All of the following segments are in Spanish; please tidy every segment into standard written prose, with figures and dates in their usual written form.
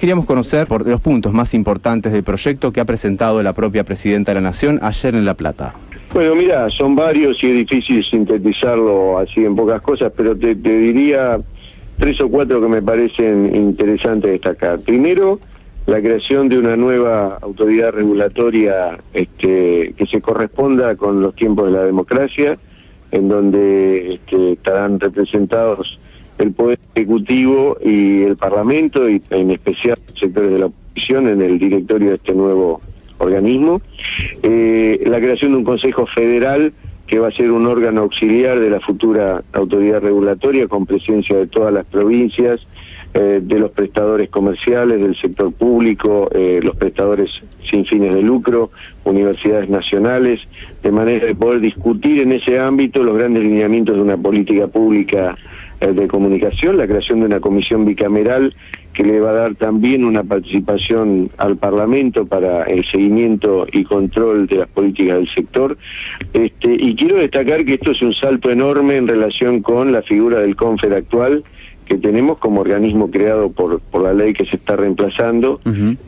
queríamos conocer por los puntos más importantes del proyecto que ha presentado la propia Presidenta de la Nación ayer en La Plata. Bueno, mira, son varios y es difícil sintetizarlo así en pocas cosas, pero te diría 3 o 4 que me parecen interesantes destacar. Primero, la creación de una nueva autoridad regulatoria que se corresponda con los tiempos de la democracia, en donde estarán representados el Poder Ejecutivo y el Parlamento, y en especial sectores de la oposición, en el directorio de este nuevo organismo. La creación de un Consejo Federal que va a ser un órgano auxiliar de la futura autoridad regulatoria, con presencia de todas las provincias, de los prestadores comerciales, del sector público, los prestadores sin fines de lucro, universidades nacionales, de manera de poder discutir en ese ámbito los grandes lineamientos de una política pública de comunicación, la creación de una comisión bicameral que le va a dar también una participación al Parlamento para el seguimiento y control de las políticas del sector. Y quiero destacar que esto es un salto enorme en relación con la figura del CONFER actual, que tenemos como organismo creado por la ley que se está reemplazando,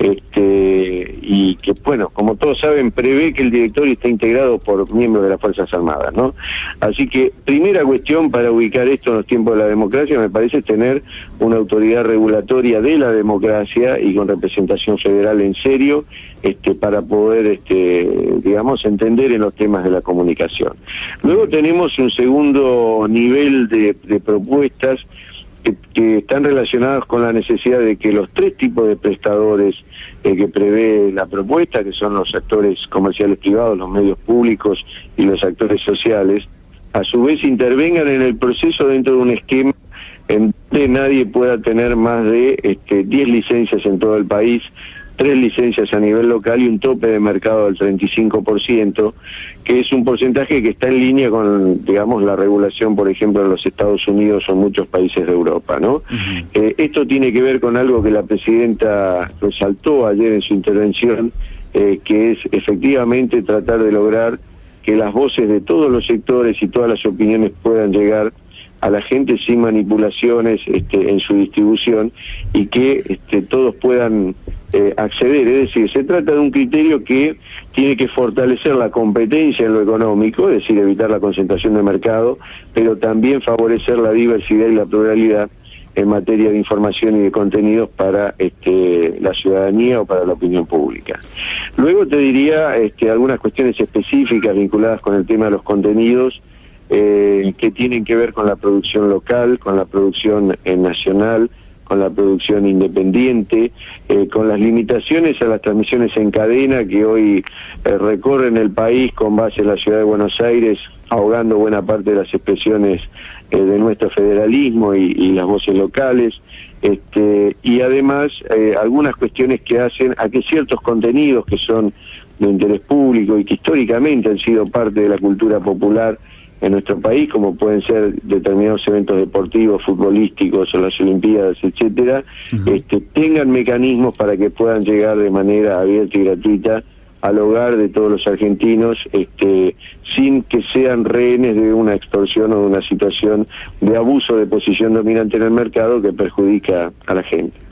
y que, bueno, como todos saben, prevé que el directorio está integrado por miembros de las Fuerzas Armadas, ¿no? Así que, primera cuestión para ubicar esto en los tiempos de la democracia, me parece tener una autoridad regulatoria de la democracia y con representación federal en serio, para poder, digamos, entender en los temas de la comunicación. Luego tenemos un segundo nivel de propuestas que están relacionados con la necesidad de que los 3 tipos de prestadores que prevé la propuesta, que son los actores comerciales privados, los medios públicos y los actores sociales, a su vez intervengan en el proceso dentro de un esquema en donde nadie pueda tener más de 10 licencias en todo el país, 3 licencias a nivel local y un tope de mercado del 35%, que es un porcentaje que está en línea con, digamos, la regulación, por ejemplo, en los Estados Unidos o en muchos países de Europa, ¿no? Esto tiene que ver con algo que la Presidenta resaltó ayer en su intervención, que es efectivamente tratar de lograr que las voces de todos los sectores y todas las opiniones puedan llegar a la gente sin manipulaciones en su distribución, y que todos puedan acceder. Es decir, se trata de un criterio que tiene que fortalecer la competencia en lo económico, es decir, evitar la concentración de mercado, pero también favorecer la diversidad y la pluralidad en materia de información y de contenidos para la ciudadanía o para la opinión pública. Luego te diría algunas cuestiones específicas vinculadas con el tema de los contenidos, que tienen que ver con la producción local, con la producción nacional, con la producción independiente, con las limitaciones a las transmisiones en cadena que hoy recorren el país con base en la ciudad de Buenos Aires, ahogando buena parte de las expresiones de nuestro federalismo y las voces locales, y además algunas cuestiones que hacen a que ciertos contenidos que son de interés público y que históricamente han sido parte de la cultura popular en nuestro país, como pueden ser determinados eventos deportivos, futbolísticos o las Olimpiadas, etcétera, tengan mecanismos para que puedan llegar de manera abierta y gratuita al hogar de todos los argentinos, sin que sean rehenes de una extorsión o de una situación de abuso de posición dominante en el mercado que perjudica a la gente.